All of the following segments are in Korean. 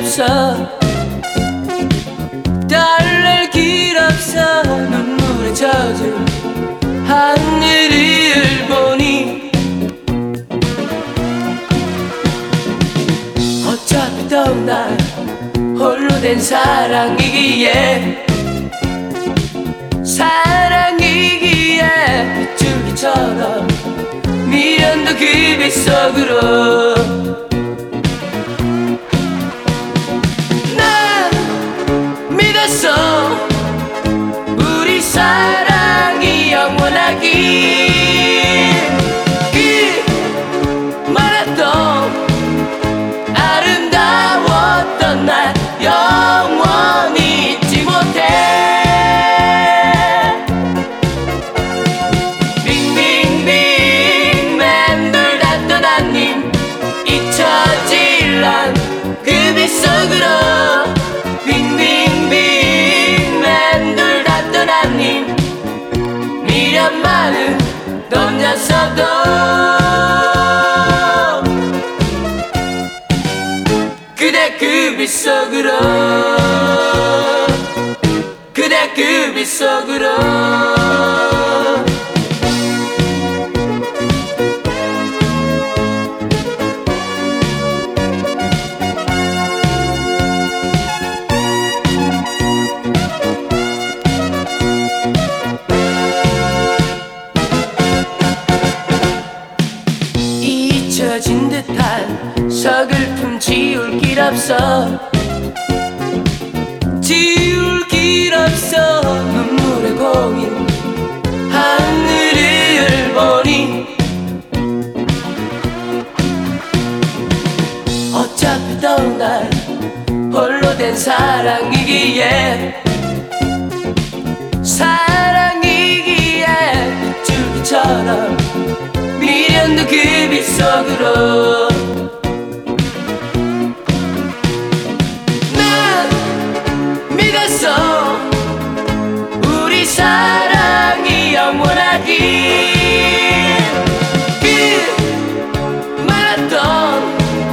없어, 달랠 길 없어. 눈물에 젖은 하늘을 보니 어차피 더운 날 홀로 된 사랑이기에, 사랑이기에 빗줄기처럼 미련도 그 빗속으로. 난 믿었어, 우리 사랑이 영원하길. 그 말했던 아름다웠던 날 영원히 잊지 못해. 빙빙빙 맴돌다 떠나님, 잊혀질 난 그 빗속으로. 빙빙빙 맴돌다 떠나님, 미련만은 던졌어도 그대 그 빗속으로, 그대 그 빗속으로. 잊혀진 듯한 서글픔 지울 길 없어, 지울 길 없어. 눈물의 공인 하늘을 보니 어차피 더운 날 홀로 된 사랑이기에, 사랑이기에 빗줄기처럼 미련도 그 빗속으로. 난 믿었어, 우리 사랑이 영원하길. 그 말했던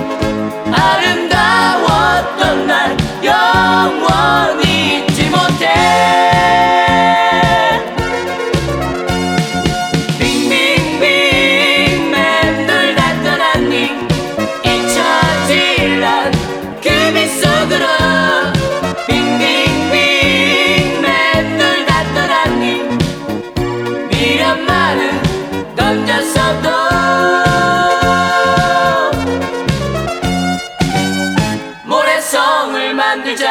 아름다웠던 날 영원히 잊지 못해. 미련만은 던졌어도 모래성을 만들자,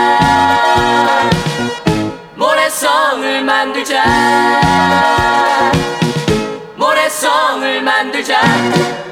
모래성을 만들자, 모래성을 만들자.